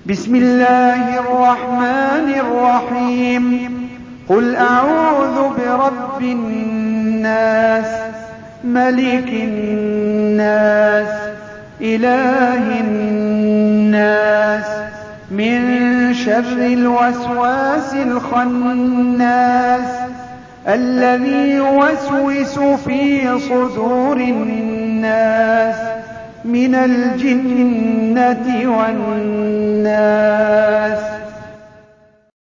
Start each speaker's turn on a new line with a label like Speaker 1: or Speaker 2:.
Speaker 1: بسم الله الرحمن الرحيم. قل أعوذ برب الناس ملك الناس إله الناس من شر الوسواس الخناس الذي يوسوس في صدور الناس من الجنة والناس.